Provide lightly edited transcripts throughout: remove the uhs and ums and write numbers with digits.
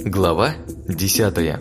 Глава 10.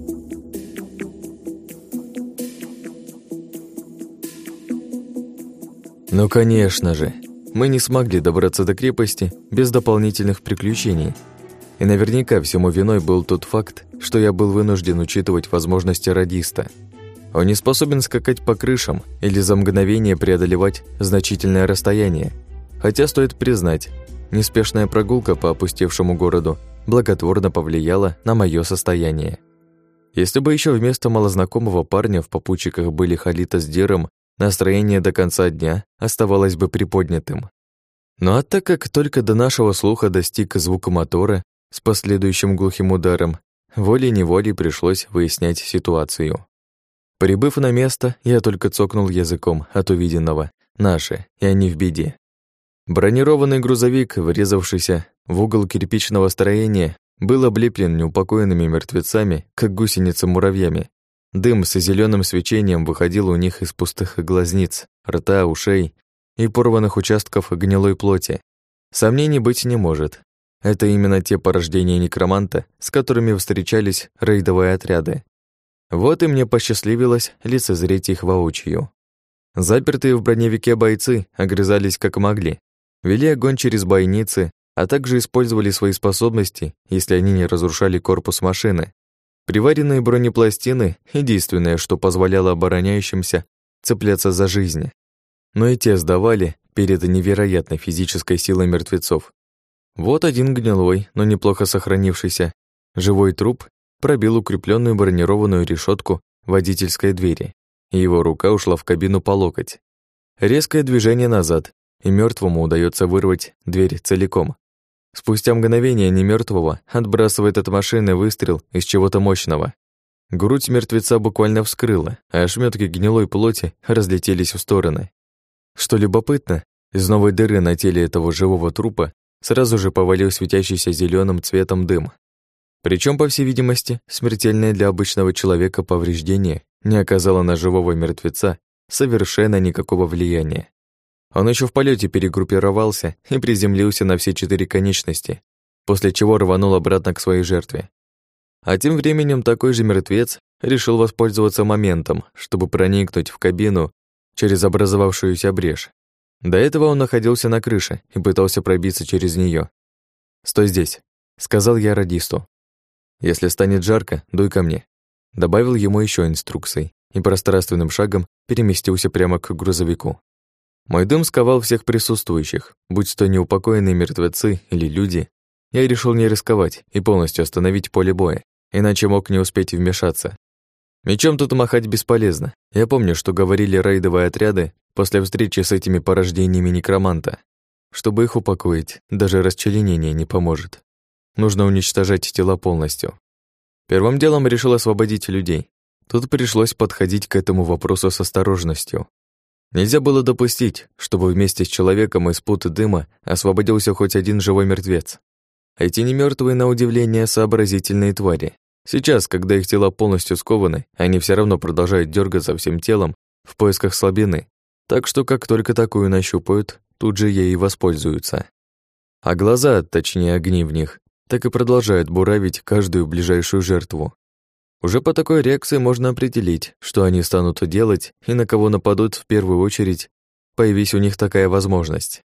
Ну, конечно же, мы не смогли добраться до крепости без дополнительных приключений. И наверняка всему виной был тот факт, что я был вынужден учитывать возможности радиста. Он не способен скакать по крышам или за мгновение преодолевать значительное расстояние. Хотя, стоит признать, неспешная прогулка по опустевшему городу благотворно повлияла на мое состояние. Если бы еще вместо малознакомого парня в попутчиках были Халита с Диром, настроение до конца дня оставалось бы приподнятым. Ну а так как только до нашего слуха достиг звук мотора с последующим глухим ударом, волей-неволей пришлось выяснять ситуацию. Прибыв на место, я только цокнул языком от увиденного. Наши, и они в беде. Бронированный грузовик, врезавшийся в угол кирпичного строения, был облеплен неупокоенными мертвецами, как гусеницы-муравьями. Дым с зеленым свечением выходил у них из пустых глазниц, рта, ушей и порванных участков гнилой плоти. Сомнений быть не может. Это именно те порождения некроманта, с которыми встречались рейдовые отряды. Вот и мне посчастливилось лицезреть их воочию. Запертые в броневике бойцы огрызались как могли, вели огонь через бойницы, а также использовали свои способности, если они не разрушали корпус машины. Приваренные бронепластины — единственное, что позволяло обороняющимся цепляться за жизнь. Но и те сдавали перед невероятной физической силой мертвецов. Вот один гнилой, но неплохо сохранившийся живой труп пробил укрепленную бронированную решетку водительской двери, и его рука ушла в кабину по локоть. Резкое движение назад, и мертвому удается вырвать дверь целиком. Спустя мгновение немертвого отбрасывает от машины выстрел из чего-то мощного. Грудь мертвеца буквально вскрыла, а ошметки гнилой плоти разлетелись в стороны. Что любопытно, из новой дыры на теле этого живого трупа сразу же повалил светящийся зеленым цветом дым. Причем, по всей видимости, смертельное для обычного человека повреждение не оказало на живого мертвеца совершенно никакого влияния. Он еще в полете перегруппировался и приземлился на все 4 конечности, после чего рванул обратно к своей жертве. А тем временем такой же мертвец решил воспользоваться моментом, чтобы проникнуть в кабину через образовавшуюся брешь. До этого он находился на крыше и пытался пробиться через нее. «Стой здесь», — сказал я радисту. «Если станет жарко, дуй ко мне». Добавил ему еще инструкций и пространственным шагом переместился прямо к грузовику. Мой дым сковал всех присутствующих, будь то неупокоенные мертвецы или люди. Я решил не рисковать и полностью остановить поле боя, иначе мог не успеть вмешаться. Мечом тут махать бесполезно. Я помню, что говорили рейдовые отряды после встречи с этими порождениями некроманта. Чтобы их упокоить, даже расчленение не поможет. Нужно уничтожать тела полностью. Первым делом решил освободить людей. Тут пришлось подходить к этому вопросу с осторожностью. Нельзя было допустить, чтобы вместе с человеком из пут дыма освободился хоть один живой мертвец. Эти немертвые, на удивление, сообразительные твари. Сейчас, когда их тела полностью скованы, они все равно продолжают дергаться всем телом в поисках слабины. Так что, как только такую нащупают, тут же ей и воспользуются. А глаза, точнее огни в них, так и продолжают буравить каждую ближайшую жертву. Уже по такой реакции можно определить, что они станут делать и на кого нападут в первую очередь, появись у них такая возможность.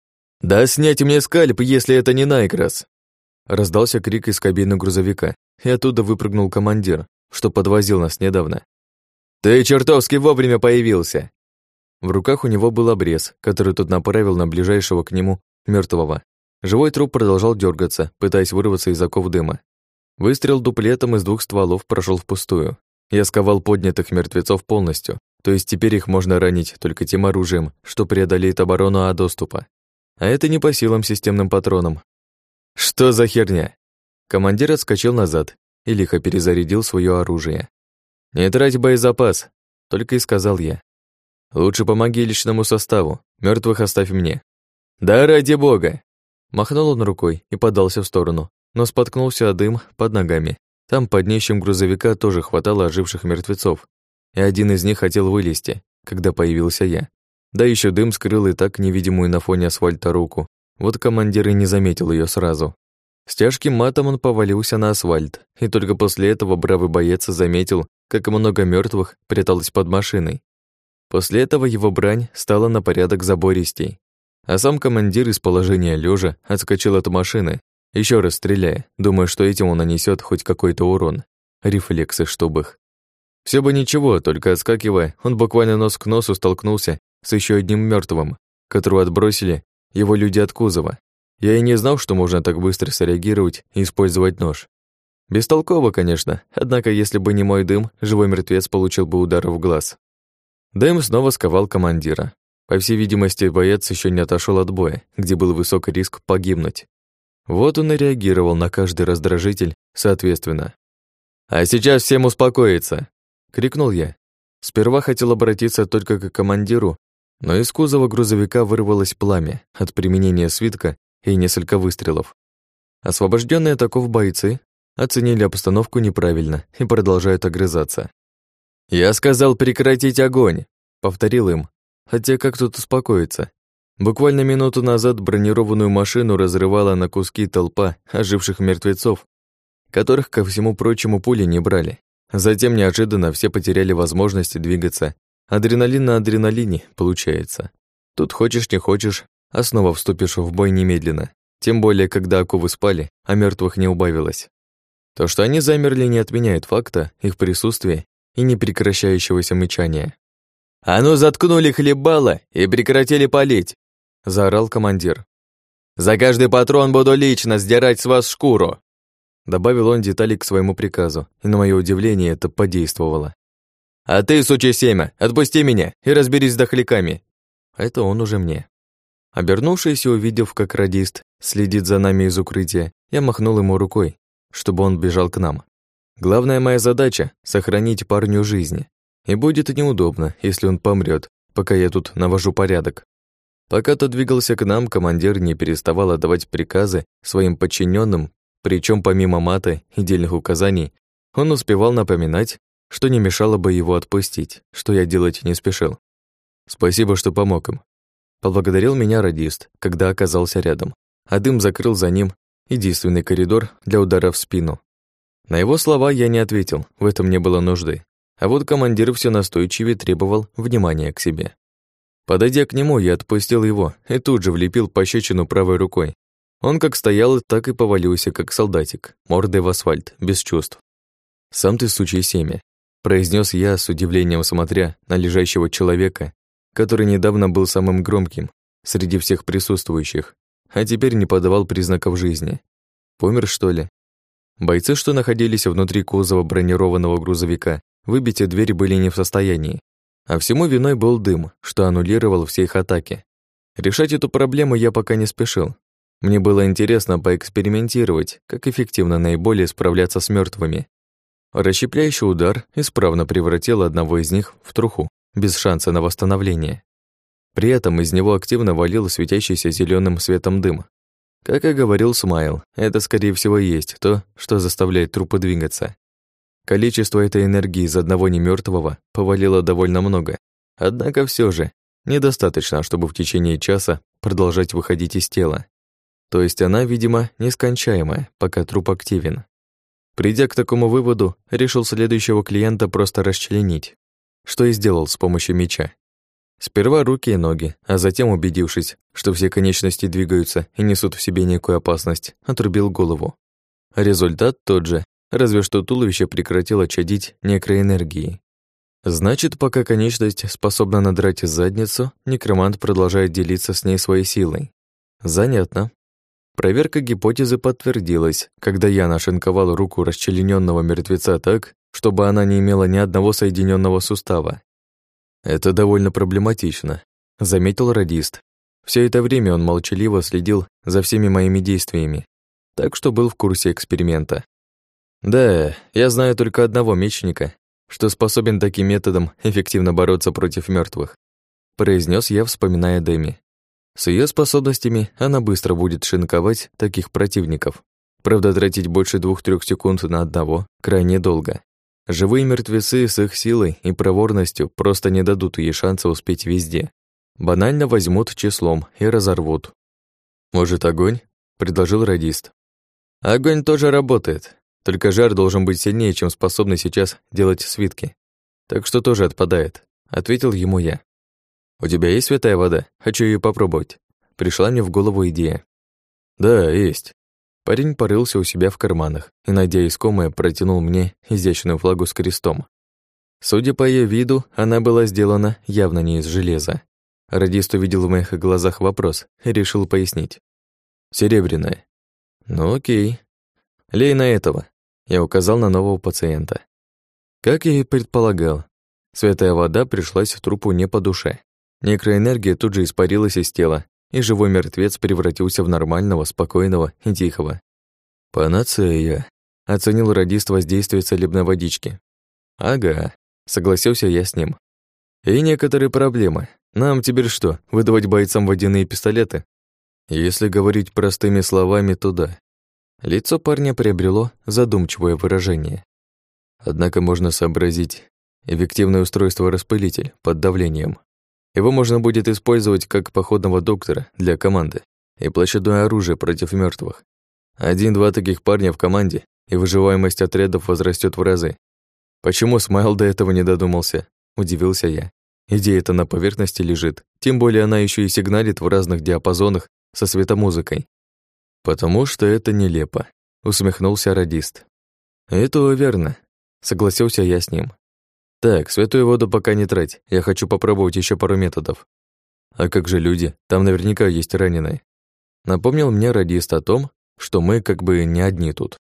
«Да снять мне скальп, если это не Найкрас!» Раздался крик из кабины грузовика, и оттуда выпрыгнул командир, что подвозил нас недавно. «Ты чертовски вовремя появился!» В руках у него был обрез, который тот направил на ближайшего к нему мертвого. Живой труп продолжал дергаться, пытаясь вырваться из оков дыма. Выстрел дуплетом из 2 стволов прошел впустую. Я сковал поднятых мертвецов полностью, то есть теперь их можно ранить только тем оружием, что преодолеет оборону А-доступа. А это не по силам системным патронам. «Что за херня?» Командир отскочил назад и лихо перезарядил свое оружие. «Не трать боезапас», — только и сказал я. «Лучше помоги личному составу, мертвых оставь мне». «Да ради бога!» Махнул он рукой и подался в сторону, но споткнулся о дым под ногами. Там под днищем грузовика тоже хватало оживших мертвецов, и один из них хотел вылезти, когда появился я. Да еще дым скрыл и так невидимую на фоне асфальта руку. Вот командир и не заметил ее сразу. С тяжким матом он повалился на асфальт, и только после этого бравый боец заметил, как много мертвых пряталось под машиной. После этого его брань стала на порядок забористей, а сам командир из положения лежа отскочил от машины, еще раз стреляя, думая, что этим он нанесет хоть какой-то урон. Рефлексы, чтоб их. Все бы ничего, только отскакивая, он буквально нос к носу столкнулся с еще одним мертвым, которого отбросили его люди от кузова. Я и не знал, что можно так быстро среагировать и использовать нож. Бестолково, конечно, однако если бы не мой дым, живой мертвец получил бы удар в глаз. Дым снова сковал командира. По всей видимости, боец еще не отошел от боя, где был высокий риск погибнуть. Вот он и реагировал на каждый раздражитель соответственно. «А сейчас всем успокоиться!» — крикнул я. Сперва хотел обратиться только к командиру, но из кузова грузовика вырвалось пламя от применения свитка и несколько выстрелов. Освобожденные от оков бойцы оценили обстановку неправильно и продолжают огрызаться. «Я сказал прекратить огонь!» — повторил им. Хотя как тут успокоиться? Буквально минуту назад бронированную машину разрывала на куски толпа оживших мертвецов, которых, ко всему прочему, пули не брали. Затем неожиданно все потеряли возможность двигаться. Адреналин на адреналине, получается. Тут хочешь не хочешь, а снова вступишь в бой немедленно. Тем более, когда оковы спали, а мертвых не убавилось. То, что они замерли, не отменяет факта их присутствия и непрекращающегося мычания. «А ну заткнули хлебало и прекратили палить!» — заорал командир. «За каждый патрон буду лично сдирать с вас шкуру!» Добавил он детали к своему приказу, и на мое удивление это подействовало. «А ты, сучье семя, отпусти меня и разберись с дохляками!» Это он уже мне. Обернувшись и увидев, как радист следит за нами из укрытия, я махнул ему рукой, чтобы он бежал к нам. Главная моя задача — сохранить парню жизнь. И будет неудобно, если он помрет, пока я тут навожу порядок. Пока тот двигался к нам, командир не переставал отдавать приказы своим подчиненным, причем помимо мата и дельных указаний, он успевал напоминать, что не мешало бы его отпустить, что я делать не спешил. Спасибо, что помог им. Поблагодарил меня радист, когда оказался рядом, а дым закрыл за ним единственный коридор для удара в спину. На его слова я не ответил, в этом не было нужды. А вот командир все настойчивее требовал внимания к себе. Подойдя к нему, я отпустил его и тут же влепил пощечину правой рукой. Он как стоял, так и повалился, как солдатик, мордой в асфальт, без чувств. «Сам ты сучье семя», — произнес я с удивлением, смотря на лежащего человека, который недавно был самым громким среди всех присутствующих, а теперь не подавал признаков жизни. Помер, что ли? Бойцы, что находились внутри кузова бронированного грузовика, выбить дверь были не в состоянии, а всему виной был дым, что аннулировал все их атаки. Решать эту проблему я пока не спешил. Мне было интересно поэкспериментировать, как эффективно наиболее справляться с мертвыми. Расщепляющий удар исправно превратил одного из них в труху, без шанса на восстановление. При этом из него активно валил светящийся зеленым светом дым. Как и говорил Смайл, это, скорее всего, и есть то, что заставляет трупы двигаться. Количество этой энергии из одного немертвого повалило довольно много, однако все же недостаточно, чтобы в течение часа продолжать выходить из тела. То есть она, видимо, нескончаемая, пока труп активен. Придя к такому выводу, решил следующего клиента просто расчленить, что и сделал с помощью меча. Сперва руки и ноги, а затем, убедившись, что все конечности двигаются и несут в себе некую опасность, отрубил голову. Результат тот же, разве что туловище прекратило чадить некроэнергией. Значит, пока конечность способна надрать задницу, некромант продолжает делиться с ней своей силой. Занятно. Проверка гипотезы подтвердилась, когда я нашинковал руку расчлененного мертвеца так, чтобы она не имела ни одного соединенного сустава. Это довольно проблематично, заметил радист. Все это время он молчаливо следил за всеми моими действиями, так что был в курсе эксперимента. Да, я знаю только одного мечника, что способен таким методом эффективно бороться против мертвых, произнес я, вспоминая Дэми. С ее способностями она быстро будет шинковать таких противников. Правда, тратить больше 2-3 секунд на одного крайне долго. Живые мертвецы с их силой и проворностью просто не дадут ей шанса успеть везде. Банально возьмут числом и разорвут. «Может, огонь?» — предложил радист. Огонь тоже работает, только жар должен быть сильнее, чем способны сейчас делать свитки. Так что тоже отпадает, ответил ему я. У тебя есть святая вода? Хочу ее попробовать. Пришла мне в голову идея. Да, есть. Парень порылся у себя в карманах и, найдя искомое, протянул мне изящную флагу с крестом. Судя по ее виду, она была сделана явно не из железа. Радист увидел в моих глазах вопрос и решил пояснить. Серебряная. Ну окей. Лей на этого. Я указал на нового пациента. Как я и предполагал, святая вода пришлась трупу не по душе. Некроэнергия тут же испарилась из тела, и живой мертвец превратился в нормального, спокойного и тихого. «Панацея», — оценил радист воздействие целебной водички. «Ага», — согласился я с ним. «И некоторые проблемы. Нам теперь что, выдавать бойцам водяные пистолеты?» Если говорить простыми словами, то да. Лицо парня приобрело задумчивое выражение. Однако можно сообразить эффективное устройство-распылитель под давлением. Его можно будет использовать как походного доктора для команды и площадное оружие против мертвых. 1-2 таких парня в команде, и выживаемость отрядов возрастет в разы. Почему Смайл до этого не додумался? Удивился я. Идея-то на поверхности лежит, тем более она еще и сигналит в разных диапазонах со светомузыкой. Потому что это нелепо, усмехнулся радист. Это верно, согласился я с ним. Так, святую воду пока не трать, я хочу попробовать еще пару методов. А как же люди? Там наверняка есть раненые. Напомнил мне радист о том, что мы как бы не одни тут.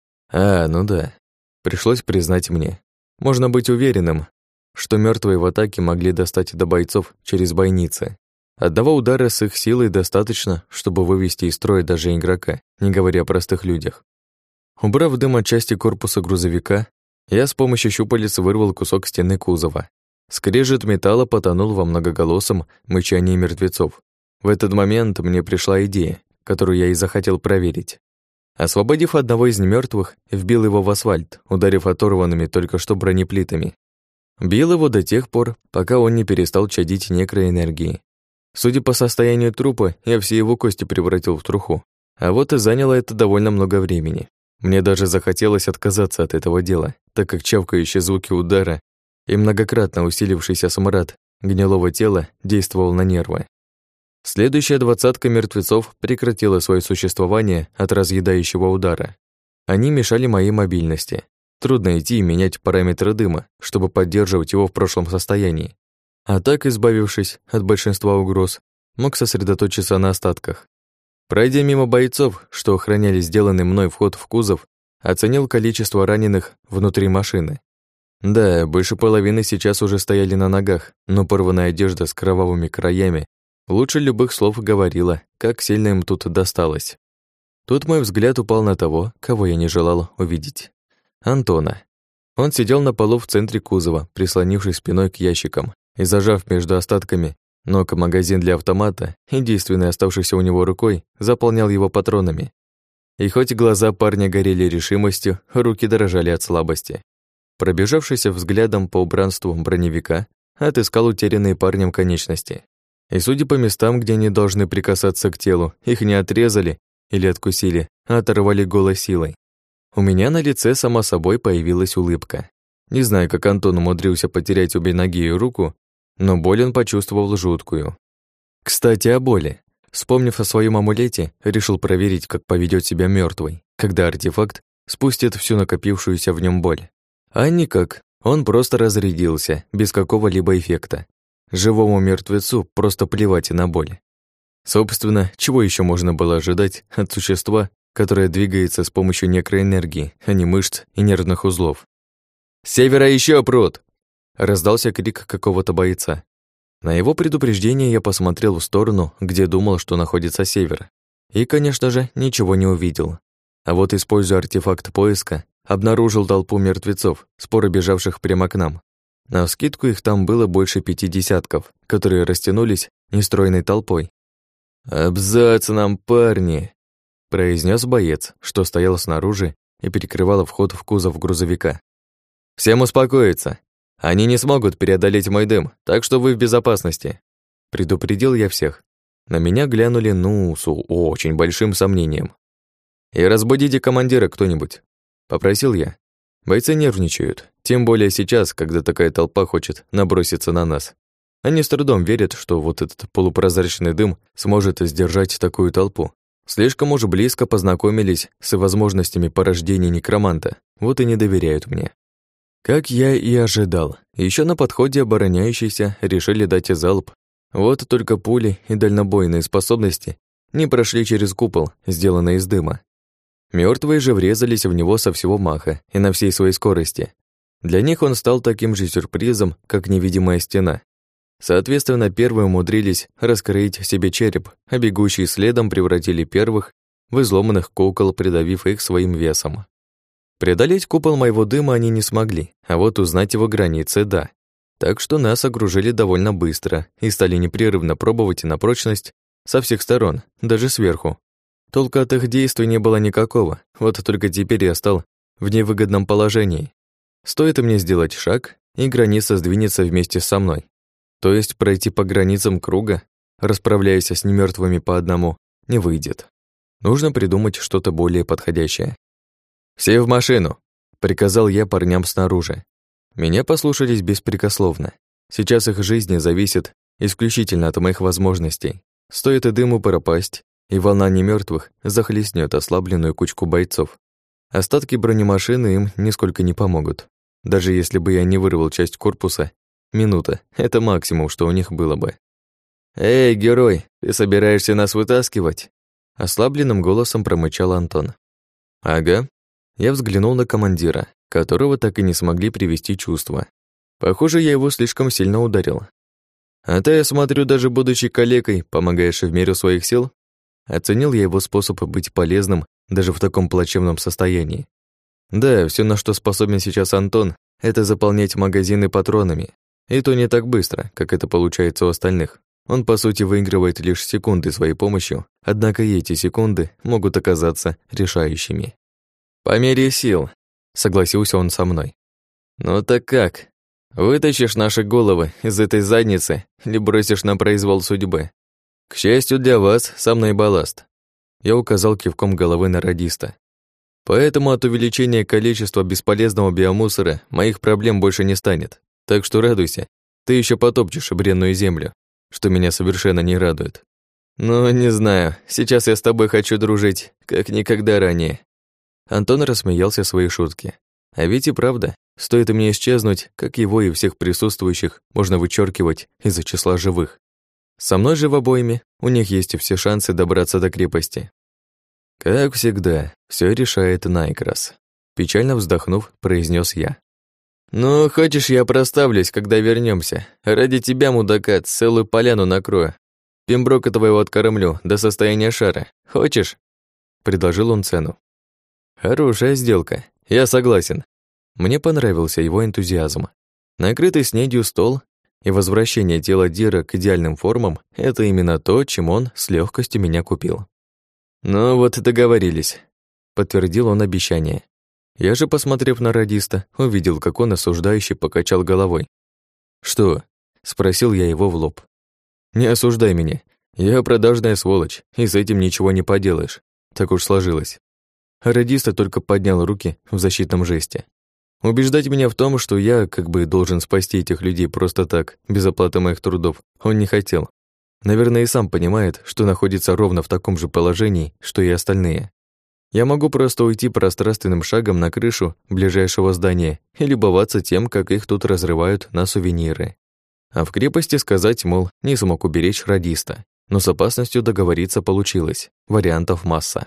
Ну да, пришлось признать мне. Можно быть уверенным, что мертвые в атаке могли достать до бойцов через бойницы. Одного удара с их силой достаточно, чтобы вывести из строя даже игрока, не говоря о простых людях. Убрав дым от части корпуса грузовика, я с помощью щупалец вырвал кусок стены кузова. Скрежет металла потонул во многоголосом мычании мертвецов. В этот момент мне пришла идея, которую я и захотел проверить. Освободив одного из мертвых, вбил его в асфальт, ударив оторванными только что бронеплитами. Бил его до тех пор, пока он не перестал чадить некроэнергией. Судя по состоянию трупа, я все его кости превратил в труху. А вот и заняло это довольно много времени. Мне даже захотелось отказаться от этого дела, так как чавкающие звуки удара и многократно усилившийся смрад гнилого тела действовал на нервы. Следующая 20 мертвецов прекратила свое существование от разъедающего удара. Они мешали моей мобильности. Трудно идти и менять параметры дыма, чтобы поддерживать его в прошлом состоянии. А так, избавившись от большинства угроз, мог сосредоточиться на остатках. Пройдя мимо бойцов, что охраняли сделанный мной вход в кузов, оценил количество раненых внутри машины. Да, больше половины сейчас уже стояли на ногах, но порванная одежда с кровавыми краями лучше любых слов говорила, как сильно им тут досталось. Тут мой взгляд упал на того, кого я не желал увидеть. Антона. Он сидел на полу в центре кузова, прислонившись спиной к ящикам и зажав между остатками ног магазин для автомата, единственной оставшейся у него рукой, заполнял его патронами. И хоть глаза парня горели решимостью, руки дрожали от слабости. Пробежавшись взглядом по убранству броневика, отыскал утерянные парнем конечности. И судя по местам, где они должны прикасаться к телу, их не отрезали или откусили, а оторвали голой силой. У меня на лице само собой появилась улыбка. Не знаю, как Антон умудрился потерять обе ноги и руку, но боль он почувствовал жуткую. Кстати, о боли. Вспомнив о своем амулете, решил проверить, как поведет себя мертвый, когда артефакт спустит всю накопившуюся в нем боль. А никак, он просто разрядился, без какого-либо эффекта. Живому мертвецу просто плевать на боль. Собственно, чего еще можно было ожидать от существа, которое двигается с помощью некроэнергии, а не мышц и нервных узлов? «С севера еще прут!» Раздался крик какого-то бойца. На его предупреждение я посмотрел в сторону, где думал, что находится север. И, конечно же, ничего не увидел. А вот, используя артефакт поиска, обнаружил толпу мертвецов, споро бежавших прямо к нам. Навскидку их там было больше 50, которые растянулись нестройной толпой. «Абзац нам, парни!» произнес боец, что стоял снаружи и перекрывал вход в кузов грузовика. «Всем успокоиться! Они не смогут преодолеть мой дым, так что вы в безопасности!» Предупредил я всех. На меня глянули, с очень большим сомнением. «И разбудите командира кто-нибудь», — попросил я. Бойцы нервничают, тем более сейчас, когда такая толпа хочет наброситься на нас. Они с трудом верят, что вот этот полупрозрачный дым сможет сдержать такую толпу. Слишком уж близко познакомились с возможностями порождения некроманта, вот и не доверяют мне. Как я и ожидал, еще на подходе обороняющиеся решили дать залп. Вот только пули и дальнобойные способности не прошли через купол, сделанный из дыма. Мертвые же врезались в него со всего маха и на всей своей скорости. Для них он стал таким же сюрпризом, как невидимая стена. Соответственно, первые умудрились раскроить себе череп, а бегущие следом превратили первых в изломанных кукол, придавив их своим весом. Преодолеть купол моего дыма они не смогли, а вот узнать его границы – да. Так что нас окружили довольно быстро и стали непрерывно пробовать на прочность со всех сторон, даже сверху. Толка от их действий не было никакого, вот только теперь я стал в невыгодном положении. Стоит мне сделать шаг, и граница сдвинется вместе со мной. То есть пройти по границам круга, расправляясь с немертвыми по одному, не выйдет. Нужно придумать что-то более подходящее. «Все в машину!» — приказал я парням снаружи. Меня послушались беспрекословно. Сейчас их жизни зависит исключительно от моих возможностей. Стоит и дыму пропасть, и волна немертвых захлестнет ослабленную кучку бойцов. Остатки бронемашины им нисколько не помогут. Даже если бы я не вырвал часть корпуса, минута — это максимум, что у них было бы. «Эй, герой, ты собираешься нас вытаскивать?» Ослабленным голосом промычал Антон. «Ага». Я взглянул на командира, которого так и не смогли привести чувства. Похоже, я его слишком сильно ударил. «А ты, я смотрю, даже будучи калекой, помогаешь в меру своих сил?» Оценил я его способ быть полезным даже в таком плачевном состоянии. Да, все, на что способен сейчас Антон, это заполнять магазины патронами. И то не так быстро, как это получается у остальных. Он, по сути, выигрывает лишь секунды своей помощью, однако и эти секунды могут оказаться решающими. «По мере сил», — согласился он со мной. «Ну так как? Вытащишь наши головы из этой задницы или бросишь на произвол судьбы? К счастью для вас, со мной балласт». Я указал кивком головы на радиста. «Поэтому от увеличения количества бесполезного биомусора моих проблем больше не станет. Так что радуйся, ты еще потопчешь бренную землю, что меня совершенно не радует. Ну, не знаю, сейчас я с тобой хочу дружить, как никогда ранее». Антон рассмеялся своей шутке. А ведь и правда, стоит мне исчезнуть, как его и всех присутствующих можно вычеркивать из-за числа живых. Со мной же в обойме у них есть все шансы добраться до крепости. Как всегда, все решает Найкрас. Печально вздохнув, произнес я. «Ну, хочешь, я проставлюсь, когда вернемся. Ради тебя, мудака, целую поляну накрою. Пемброка твоего откормлю до состояния шара. Хочешь?» Предложил он цену. «Хорошая сделка. Я согласен». Мне понравился его энтузиазм. Накрытый снедью стол и возвращение тела Дира к идеальным формам — это именно то, чем он с легкостью меня купил. «Ну вот и договорились», — подтвердил он обещание. Я же, посмотрев на радиста, увидел, как он осуждающе покачал головой. «Что?» — спросил я его в лоб. «Не осуждай меня. Я продажная сволочь, и с этим ничего не поделаешь. Так уж сложилось». А радиста только поднял руки в защитном жесте. Убеждать меня в том, что я как бы должен спасти этих людей просто так, без оплаты моих трудов, он не хотел. Наверное, и сам понимает, что находится ровно в таком же положении, что и остальные. Я могу просто уйти пространственным шагом на крышу ближайшего здания и любоваться тем, как их тут разрывают на сувениры. А в крепости сказать, мол, не смог уберечь радиста, но с опасностью договориться получилось, вариантов масса.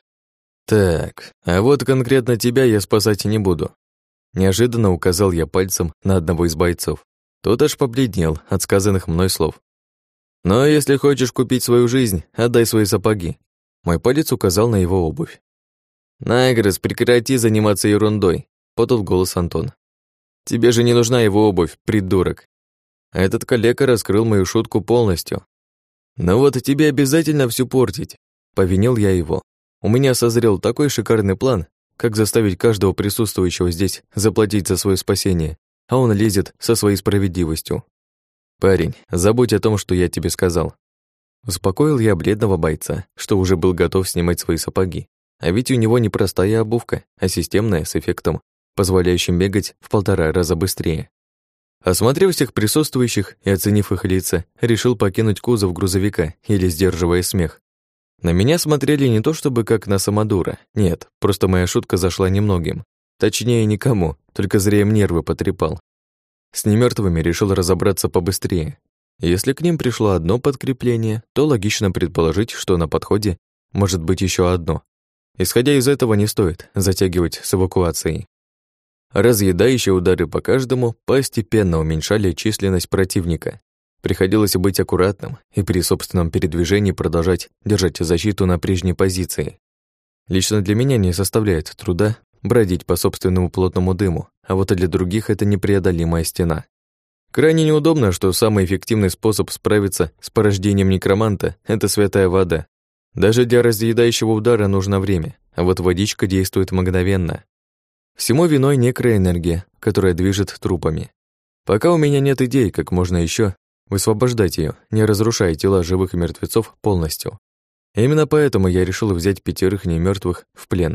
«Так, а вот конкретно тебя я спасать не буду». Неожиданно указал я пальцем на одного из бойцов. Тот аж побледнел от сказанных мной слов. «Но если хочешь купить свою жизнь, отдай свои сапоги». Мой палец указал на его обувь. «Найгресс, прекрати заниматься ерундой», — подал голос Антон. «Тебе же не нужна его обувь, придурок». Этот калека раскрыл мою шутку полностью. «Ну вот и тебе обязательно всю портить», — повинил я его. У меня созрел такой шикарный план, как заставить каждого присутствующего здесь заплатить за свое спасение, а он лезет со своей справедливостью. «Парень, забудь о том, что я тебе сказал». Успокоил я бледного бойца, что уже был готов снимать свои сапоги. А ведь у него не простая обувка, а системная с эффектом, позволяющим бегать в 1,5 раза быстрее. Осмотрев всех присутствующих и оценив их лица, решил покинуть кузов грузовика, еле сдерживая смех. На меня смотрели не то чтобы как на самодура, нет, просто моя шутка зашла немногим. Точнее, никому, только зря им нервы потрепал. С немертвыми решил разобраться побыстрее. Если к ним пришло одно подкрепление, то логично предположить, что на подходе может быть еще одно. Исходя из этого, не стоит затягивать с эвакуацией. Разъедающие удары по каждому постепенно уменьшали численность противника. Приходилось быть аккуратным и при собственном передвижении продолжать держать защиту на прежней позиции. Лично для меня не составляет труда бродить по собственному плотному дыму, а вот и для других это непреодолимая стена. Крайне неудобно, что самый эффективный способ справиться с порождением некроманта – это святая вода. Даже для разъедающего удара нужно время, а вот водичка действует мгновенно. Всему виной некроэнергия, которая движет трупами. Пока у меня нет идей, как можно еще высвобождать ее, не разрушая тела живых и мертвецов полностью. Именно поэтому я решил взять 5 немертвых в плен.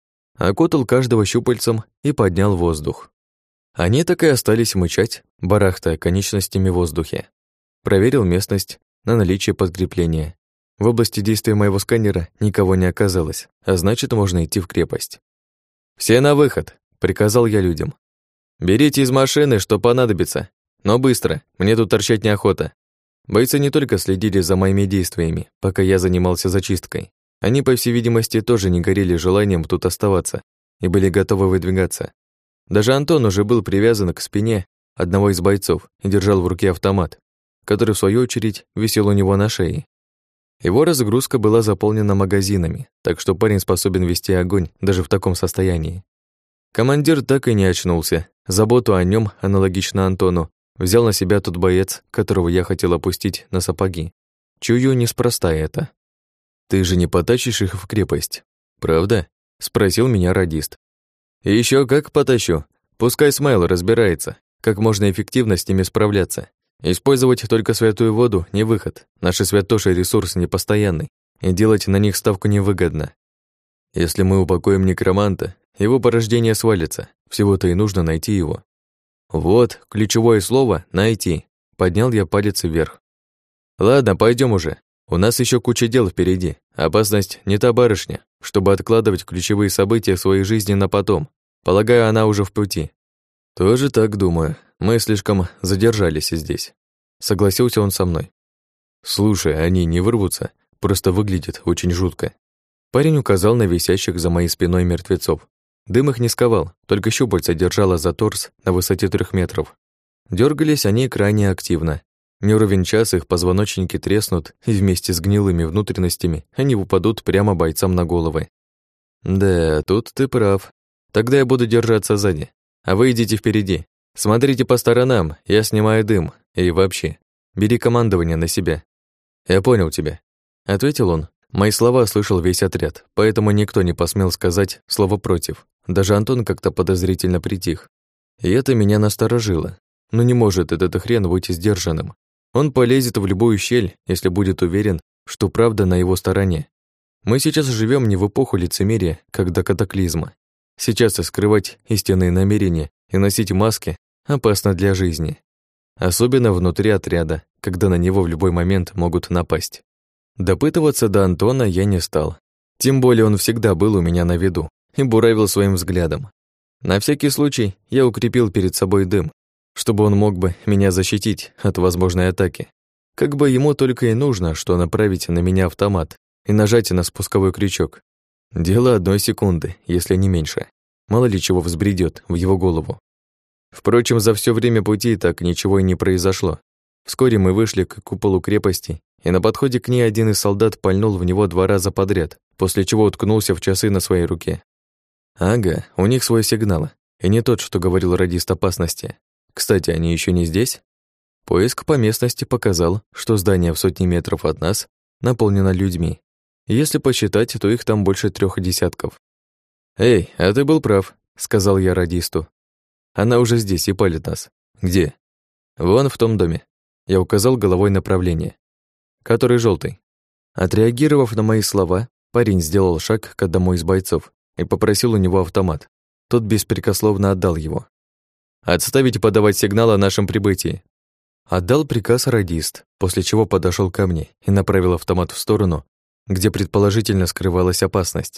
Окутал каждого щупальцем и поднял воздух. Они так и остались мычать, барахтая конечностями в воздухе. Проверил местность на наличие подкрепления. В области действия моего сканера никого не оказалось, а значит, можно идти в крепость. «Все на выход», — приказал я людям. «Берите из машины, что понадобится, но быстро, мне тут торчать неохота». Бойцы не только следили за моими действиями, пока я занимался зачисткой. Они, по всей видимости, тоже не горели желанием тут оставаться и были готовы выдвигаться. Даже Антон уже был привязан к спине одного из бойцов и держал в руке автомат, который, в свою очередь, висел у него на шее. Его разгрузка была заполнена магазинами, так что парень способен вести огонь даже в таком состоянии. Командир так и не очнулся. Заботу о нем, аналогично Антону, взял на себя тот боец, которого я хотел опустить на сапоги. Чую, неспроста это. «Ты же не потащишь их в крепость, правда?» — спросил меня радист. «И ещё как потащу. Пускай Смайл разбирается, как можно эффективно с ними справляться. Использовать только святую воду – не выход. Наши святоши ресурс непостоянный, и делать на них ставку невыгодно. Если мы упокоим некроманта, его порождение свалится. Всего-то и нужно найти его». «Вот, ключевое слово – найти», – поднял я палец вверх. «Ладно, пойдем уже. У нас еще куча дел впереди. Опасность не та барышня, чтобы откладывать ключевые события своей жизни на потом. Полагаю, она уже в пути». «Тоже так думаю. Мы слишком задержались здесь», — согласился он со мной. «Слушай, они не вырвутся, просто выглядят очень жутко». Парень указал на висящих за моей спиной мертвецов. Дым их не сковал, только щупальца держало за торс на высоте 3 метров. Дёргались они крайне активно. Не уровень час их позвоночники треснут, и вместе с гнилыми внутренностями они упадут прямо бойцам на головы. «Да, тут ты прав. Тогда я буду держаться сзади, а вы идите впереди. Смотрите по сторонам, я снимаю дым. И вообще, бери командование на себя». «Я понял тебя», — ответил он. Мои слова слышал весь отряд, поэтому никто не посмел сказать слово «против». Даже Антон как-то подозрительно притих. И это меня насторожило. Но не может этот хрен быть сдержанным. Он полезет в любую щель, если будет уверен, что правда на его стороне. Мы сейчас живем не в эпоху лицемерия, как до катаклизма. Сейчас и скрывать истинные намерения и носить маски опасно для жизни. Особенно внутри отряда, когда на него в любой момент могут напасть. Допытываться до Антона я не стал. Тем более он всегда был у меня на виду и буравил своим взглядом. На всякий случай я укрепил перед собой дым, чтобы он мог бы меня защитить от возможной атаки. Как бы ему только и нужно, что направить на меня автомат и нажать на спусковой крючок. Дело 1 секунды, если не меньше. Мало ли чего взбредёт в его голову. Впрочем, за все время пути так ничего и не произошло. Вскоре мы вышли к куполу крепости, и на подходе к ней один из солдат пальнул в него 2 раза подряд, после чего уткнулся в часы на своей руке. Ага, у них свой сигнал, и не тот, что говорил радист опасности. Кстати, они еще не здесь? Поиск по местности показал, что здание в 100 метров от нас наполнено людьми. Если посчитать, то их там больше 3 десятков. «Эй, а ты был прав», — сказал я радисту. «Она уже здесь и палит нас». «Где?» «Вон в том доме». Я указал головой направление. «Который желтый». Отреагировав на мои слова, Парень сделал шаг к одному из бойцов и попросил у него автомат. Тот беспрекословно отдал его. «Отставить подавать сигнал о нашем прибытии». Отдал приказ радист, после чего подошел ко мне и направил автомат в сторону, где предположительно скрывалась опасность.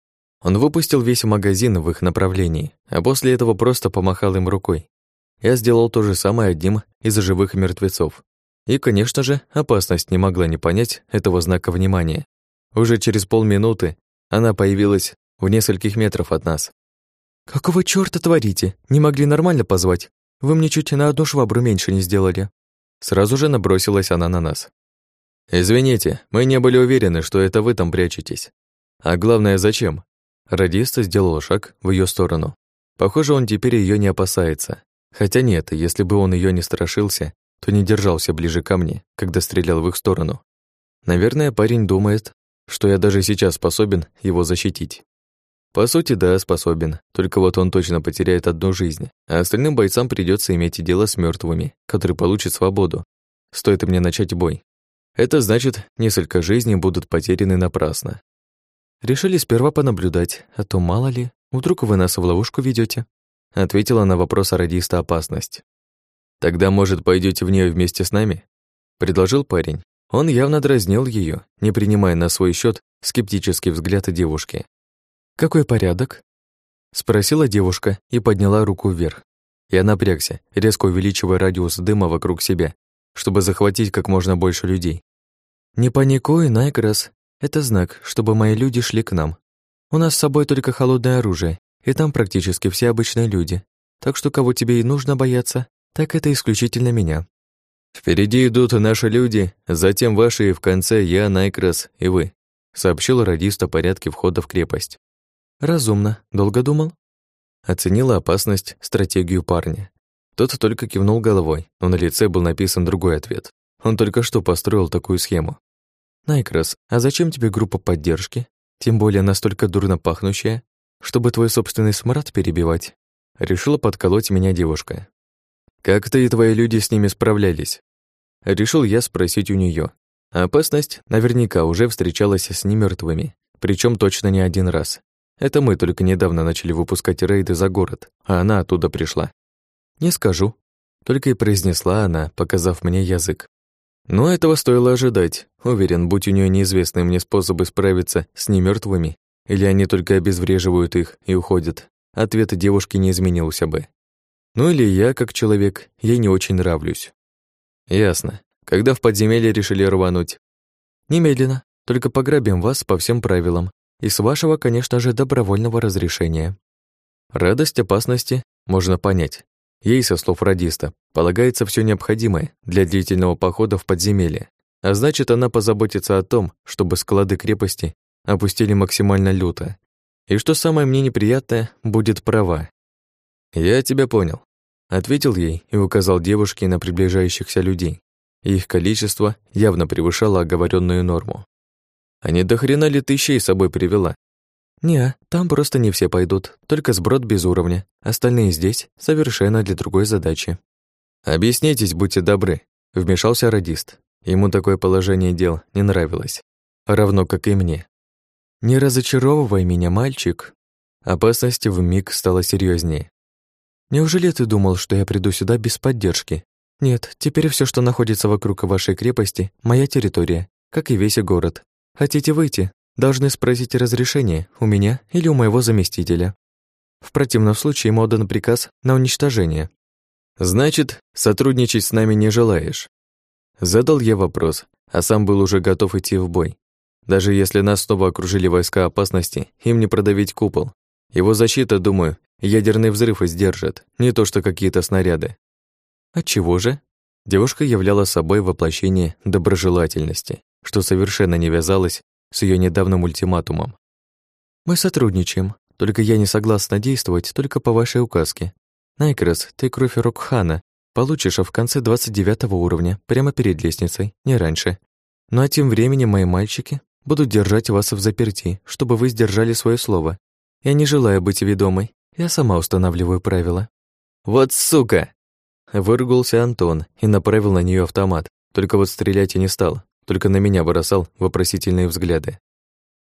Он выпустил весь магазин в их направлении, а после этого просто помахал им рукой. Я сделал то же самое одним из живых мертвецов. И, конечно же, опасность не могла не понять этого знака внимания. Уже через полминуты она появилась в нескольких метрах от нас. «Какого чёрта творите? Не могли нормально позвать? Вы мне чуть на одну швабру меньше не сделали». Сразу же набросилась она на нас. «Извините, мы не были уверены, что это вы там прячетесь. А главное, зачем?» Радист сделал шаг в её сторону. Похоже, он теперь её не опасается. Хотя нет, если бы он её не страшился, то не держался ближе ко мне, когда стрелял в их сторону. Наверное, парень думает, что я даже сейчас способен его защитить. По сути, да, способен. Только вот он точно потеряет одну жизнь, а остальным бойцам придётся иметь дело с мёртвыми, которые получат свободу. Стоит мне начать бой. Это значит, несколько жизней будут потеряны напрасно. Решили сперва понаблюдать, а то мало ли, вдруг вы нас в ловушку ведёте. Ответила на вопрос радиста опасность. Тогда, может, пойдёте в неё вместе с нами? Предложил парень. Он явно дразнил её, не принимая на свой счёт скептический взгляд девушки. «Какой порядок?» Спросила девушка и подняла руку вверх. Я напрягся, резко увеличивая радиус дыма вокруг себя, чтобы захватить как можно больше людей. «Не паникуй, Найкрас. Это знак, чтобы мои люди шли к нам. У нас с собой только холодное оружие, и там практически все обычные люди. Так что кого тебе и нужно бояться, так это исключительно меня». «Впереди идут наши люди, затем ваши, и в конце я, Найкрас, и вы», сообщил радист о порядке входа в крепость. «Разумно. Долго думал?» Оценила опасность, стратегию парня. Тот только кивнул головой, но на лице был написан другой ответ. Он только что построил такую схему. «Найкрас, а зачем тебе группа поддержки? Тем более настолько дурно пахнущая, чтобы твой собственный смрад перебивать?» Решила подколоть меня девушка. «Как ты и твои люди с ними справлялись?» Решил я спросить у неё. Опасность наверняка уже встречалась с немёртвыми, причём точно не один раз. Это мы только недавно начали выпускать рейды за город, а она оттуда пришла. «Не скажу», — только и произнесла она, показав мне язык. Но этого стоило ожидать. Уверен, будь у неё неизвестные мне способы справиться с немёртвыми, или они только обезвреживают их и уходят, ответ девушки не изменился бы. Ну или я, как человек, ей не очень нравлюсь. Ясно. Когда в подземелье решили рвануть? Немедленно, только пограбим вас по всем правилам. И с вашего, конечно же, добровольного разрешения. Радость опасности можно понять. Ей, со слов радиста, полагается все необходимое для длительного похода в подземелье. А значит, она позаботится о том, чтобы склады крепости опустили максимально люто. И что самое мне неприятное, будет права. «Я тебя понял», — ответил ей и указал девушке на приближающихся людей. Их количество явно превышало оговоренную норму. «А не до хрена ли ты щей с собой привела?» «Не, там просто не все пойдут, только сброд без уровня. Остальные здесь совершенно для другой задачи». «Объяснитесь, будьте добры», — вмешался радист. Ему такое положение дел не нравилось, равно как и мне. «Не разочаровывай меня, мальчик». Опасность вмиг стала серьезнее. «Неужели ты думал, что я приду сюда без поддержки? Нет, теперь все, что находится вокруг вашей крепости, моя территория, как и весь город. Хотите выйти? Должны спросить разрешение у меня или у моего заместителя. В противном случае ему отдан приказ на уничтожение». «Значит, сотрудничать с нами не желаешь?» Задал я вопрос, а сам был уже готов идти в бой. Даже если нас снова окружили войска опасности, им не продавить купол. Его защита, думаю, ядерный взрыв издержит, не то что какие-то снаряды. Отчего же? Девушка являла собой воплощение доброжелательности, что совершенно не вязалось с ее недавним ультиматумом. «Мы сотрудничаем, только я не согласна действовать только по вашей указке. Найкрас, ты кровь Рокхана получишь в конце 29 уровня, прямо перед лестницей, не раньше. Ну а тем временем мои мальчики будут держать вас в заперти, чтобы вы сдержали свое слово. Я не желаю быть ведомой, я сама устанавливаю правила». «Вот сука!» Выругался Антон и направил на нее автомат, только вот стрелять и не стал, только на меня бросал вопросительные взгляды.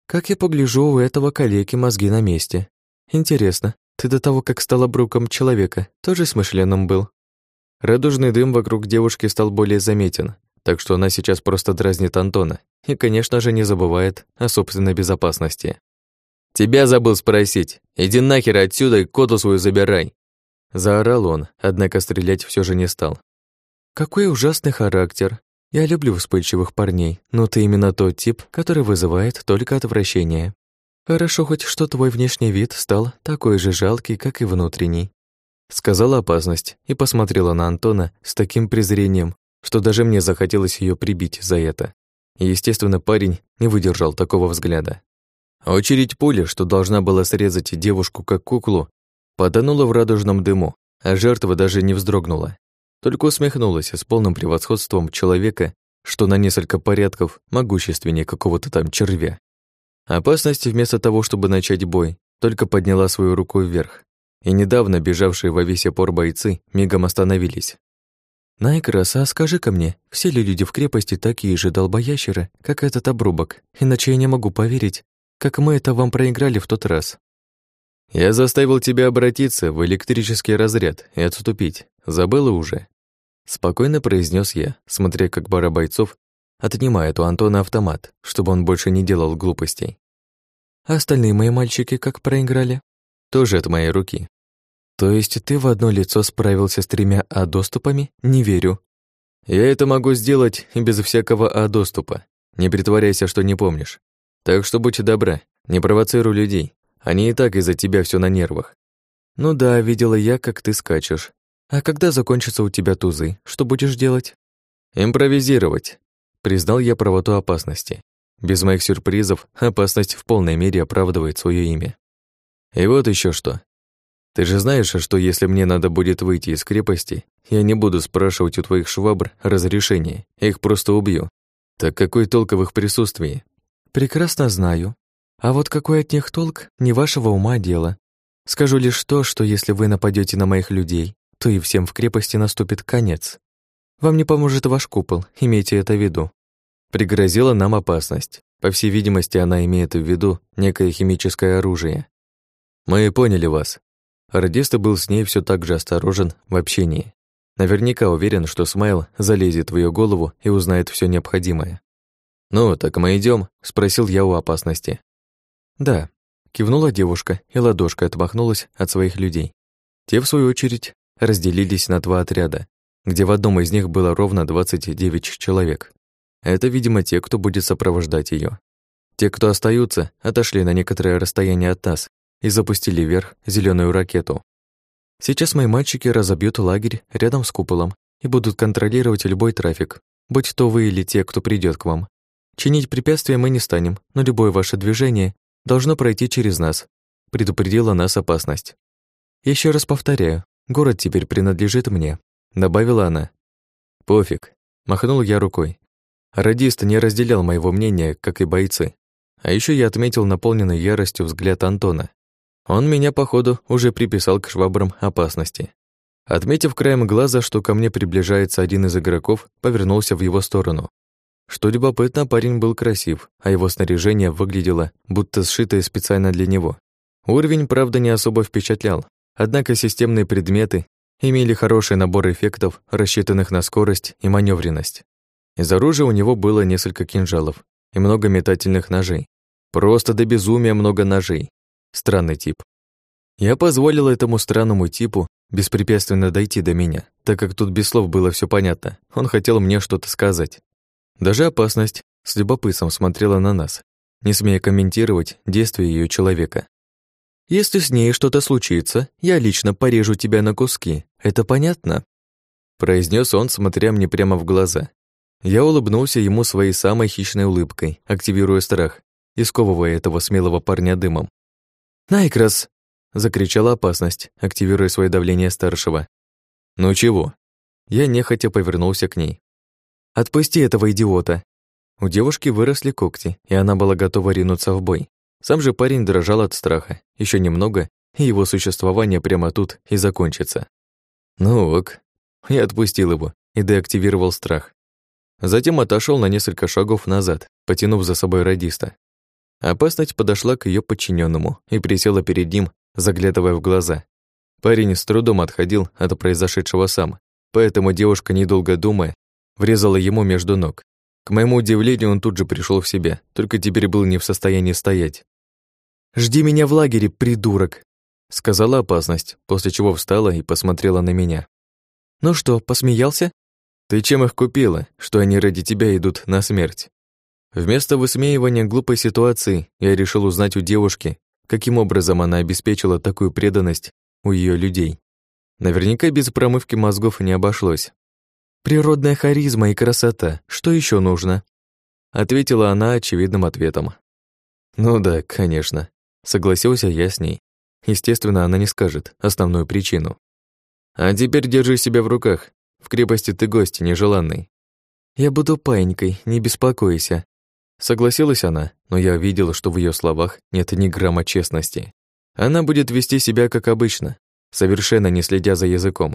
Как я погляжу, у этого калеки мозги на месте. Интересно, ты до того, как стала бруком человека, тоже смышленым был? Радужный дым вокруг девушки стал более заметен, так что она сейчас просто дразнит Антона и, конечно же, не забывает о собственной безопасности. «Тебя забыл спросить. Иди нахер отсюда и коту свою забирай!» Заорал он, однако стрелять все же не стал. «Какой ужасный характер. Я люблю вспыльчивых парней, но ты именно тот тип, который вызывает только отвращение. Хорошо хоть, что твой внешний вид стал такой же жалкий, как и внутренний», сказала опасность и посмотрела на Антона с таким презрением, что даже мне захотелось ее прибить за это. И, естественно, парень не выдержал такого взгляда. Очередь пули, что должна была срезать девушку как куклу, потонула в радужном дыму, а жертва даже не вздрогнула. Только усмехнулась с полным превосходством человека, что на несколько порядков могущественнее какого-то там червя. Опасность, вместо того, чтобы начать бой, только подняла свою руку вверх, и недавно бежавшие во весь опор бойцы мигом остановились. «Найкрас, а скажи-ка мне, все ли люди в крепости такие же долбоящеры, как этот обрубок? Иначе я не могу поверить, как мы это вам проиграли в тот раз». «Я заставил тебя обратиться в электрический разряд и отступить. Забыла уже?» Спокойно произнес я, смотря как пара бойцов отнимает у Антона автомат, чтобы он больше не делал глупостей. «А остальные мои мальчики как проиграли?» «Тоже от моей руки». «То есть ты в одно лицо справился с 3 А-доступами? Не верю». «Я это могу сделать и без всякого А-доступа. Не притворяйся, что не помнишь. Так что будь добра, не провоцируй людей. Они и так из-за тебя все на нервах». «Ну да, видела я, как ты скачешь. А когда закончатся у тебя тузы, что будешь делать?» «Импровизировать», — признал я правоту опасности. Без моих сюрпризов опасность в полной мере оправдывает свое имя. «И вот еще что. Ты же знаешь, что если мне надо будет выйти из крепости, я не буду спрашивать у твоих швабр разрешения, их просто убью. Так какой толк в их присутствии?» «Прекрасно знаю. А вот какой от них толк, не вашего ума дело. Скажу лишь то, что если вы нападете на моих людей, то и всем в крепости наступит конец. Вам не поможет ваш купол, имейте это в виду». Пригрозила нам опасность. По всей видимости, она имеет в виду некое химическое оружие. «Мы поняли вас». Радист был с ней все так же осторожен в общении. Наверняка уверен, что Смайл залезет в ее голову и узнает все необходимое. «Ну, так мы идем? Спросил я у опасности. «Да», — кивнула девушка и ладошкой отмахнулась от своих людей. Те, в свою очередь, разделились на 2 отряда, где в одном из них было ровно 29 человек. Это, видимо, те, кто будет сопровождать ее. Те, кто остаются, отошли на некоторое расстояние от нас и запустили вверх зеленую ракету. Сейчас мои мальчики разобьют лагерь рядом с куполом и будут контролировать любой трафик, будь то вы или те, кто придет к вам. Чинить препятствия мы не станем, но любое ваше движение должно пройти через нас, предупредила нас опасность. Еще раз повторяю, город теперь принадлежит мне, добавила она. Пофиг, махнул я рукой. Радист не разделял моего мнения, как и бойцы. А еще я отметил наполненный яростью взгляд Антона. Он меня, походу, уже приписал к швабрам опасности. Отметив краем глаза, что ко мне приближается один из игроков, повернулся в его сторону. Что любопытно, парень был красив, а его снаряжение выглядело, будто сшитое специально для него. Уровень, правда, не особо впечатлял, однако системные предметы имели хороший набор эффектов, рассчитанных на скорость и маневренность. Из оружия у него было несколько кинжалов и много метательных ножей. Просто до безумия много ножей. Странный тип. Я позволил этому странному типу беспрепятственно дойти до меня, так как тут без слов было все понятно. Он хотел мне что-то сказать. Даже опасность с любопытством смотрела на нас, не смея комментировать действия ее человека. «Если с ней что-то случится, я лично порежу тебя на куски. Это понятно?» произнес он, смотря мне прямо в глаза. Я улыбнулся ему своей самой хищной улыбкой, активируя страх и сковывая этого смелого парня дымом. «Найкрас!» — закричала опасность, активируя свое давление старшего. «Ну чего?» Я нехотя повернулся к ней. «Отпусти этого идиота!» У девушки выросли когти, и она была готова ринуться в бой. Сам же парень дрожал от страха. Еще немного, и его существование прямо тут и закончится. Ну ок. Я отпустил его и деактивировал страх. Затем отошел на несколько шагов назад, потянув за собой радиста. Опасность подошла к ее подчиненному и присела перед ним, заглядывая в глаза. Парень с трудом отходил от произошедшего сам, поэтому девушка, недолго думая, врезала ему между ног. К моему удивлению, он тут же пришел в себя, только теперь был не в состоянии стоять. «Жди меня в лагере, придурок!» сказала опасность, после чего встала и посмотрела на меня. «Ну что, посмеялся?» «Ты чем их купила, что они ради тебя идут на смерть?» Вместо высмеивания глупой ситуации я решил узнать у девушки, каким образом она обеспечила такую преданность у ее людей. Наверняка без промывки мозгов не обошлось. «Природная харизма и красота, что еще нужно?» Ответила она очевидным ответом. «Ну да, конечно», согласился я с ней. Естественно, она не скажет основную причину. «А теперь держи себя в руках. В крепости ты гость нежеланный». «Я буду паинькой, не беспокойся». Согласилась она, но я видел, что в ее словах нет ни грамма честности. Она будет вести себя как обычно, совершенно не следя за языком.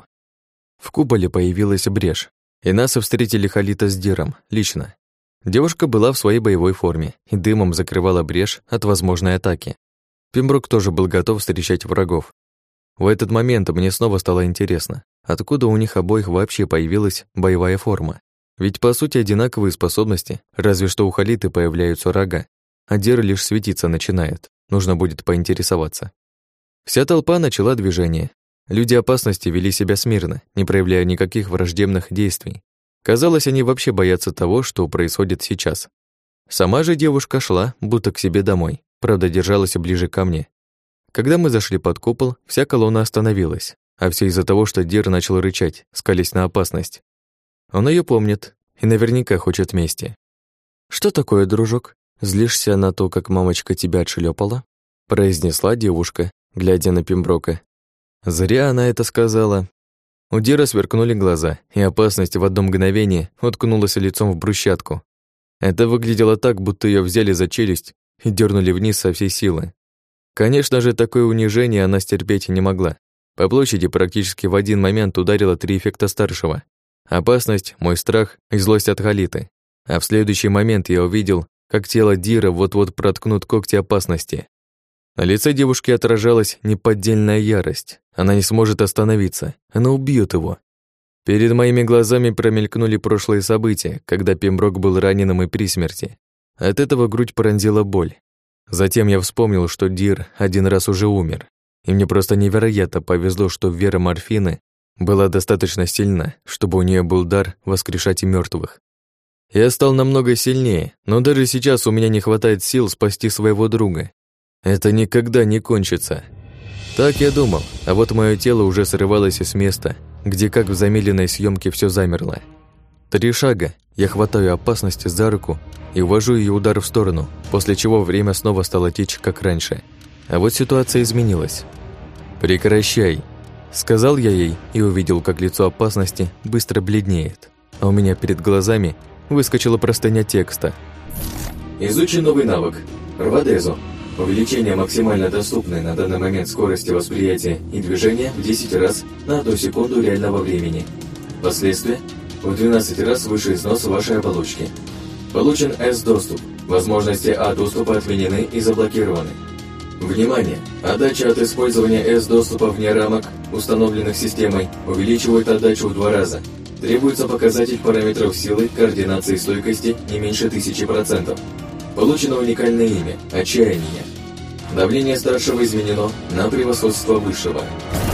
В куполе появилась брешь, и нас встретили Халита с Диром лично. Девушка была в своей боевой форме и дымом закрывала брешь от возможной атаки. Пемброк тоже был готов встречать врагов. В этот момент мне снова стало интересно, откуда у них обоих вообще появилась боевая форма. Ведь по сути одинаковые способности, разве что у Халиты появляются рога, а Дир лишь светиться начинает. Нужно будет поинтересоваться. Вся толпа начала движение. Люди опасности вели себя смирно, не проявляя никаких враждебных действий. Казалось, они вообще боятся того, что происходит сейчас. Сама же девушка шла, будто к себе домой, правда, держалась ближе ко мне. Когда мы зашли под купол, вся колонна остановилась, а все из-за того, что Дир начал рычать, скались на опасность. Он ее помнит и наверняка хочет мести. «Что такое, дружок? Злишься на то, как мамочка тебя отшлепала?» произнесла девушка, глядя на Пемброка. Зря она это сказала. У Дира сверкнули глаза, и опасность в одно мгновение уткнулась лицом в брусчатку. Это выглядело так, будто ее взяли за челюсть и дернули вниз со всей силы. Конечно же, такое унижение она стерпеть не могла. По площади практически в один момент ударило 3 эффекта старшего. Опасность, мой страх и злость от Халиты. А в следующий момент я увидел, как тело Дира вот-вот проткнут когти опасности. На лице девушки отражалась неподдельная ярость. Она не сможет остановиться, она убьет его. Перед моими глазами промелькнули прошлые события, когда Пемброк был раненым и при смерти. От этого грудь пронзила боль. Затем я вспомнил, что Дир один раз уже умер. И мне просто невероятно повезло, что вера Морфины была достаточно сильна, чтобы у нее был дар воскрешать и мертвых. Я стал намного сильнее, но даже сейчас у меня не хватает сил спасти своего друга. Это никогда не кончится. Так я думал, а вот мое тело уже срывалось с места, где как в замедленной съемке все замерло. 3 шага, я хватаю опасность за руку и увожу ее удар в сторону, после чего время снова стало течь, как раньше. А вот ситуация изменилась. «Прекращай», — сказал я ей и увидел, как лицо опасности быстро бледнеет. А у меня перед глазами выскочила простыня текста. Изучен новый навык. Рвадезо. Увеличение максимально доступной на данный момент скорости восприятия и движения в 10 раз на 1 секунду реального времени. Последствия – в 12 раз выше износ вашей оболочки. Получен S-доступ. Возможности А-доступа отменены и заблокированы. Внимание! Отдача от использования S-доступа вне рамок, установленных системой, увеличивает отдачу в 2 раза. Требуется показатель параметров силы, координации и стойкости не меньше 1000%. Получено уникальное имя – Отчаяние. Давление старшего изменено на превосходство высшего.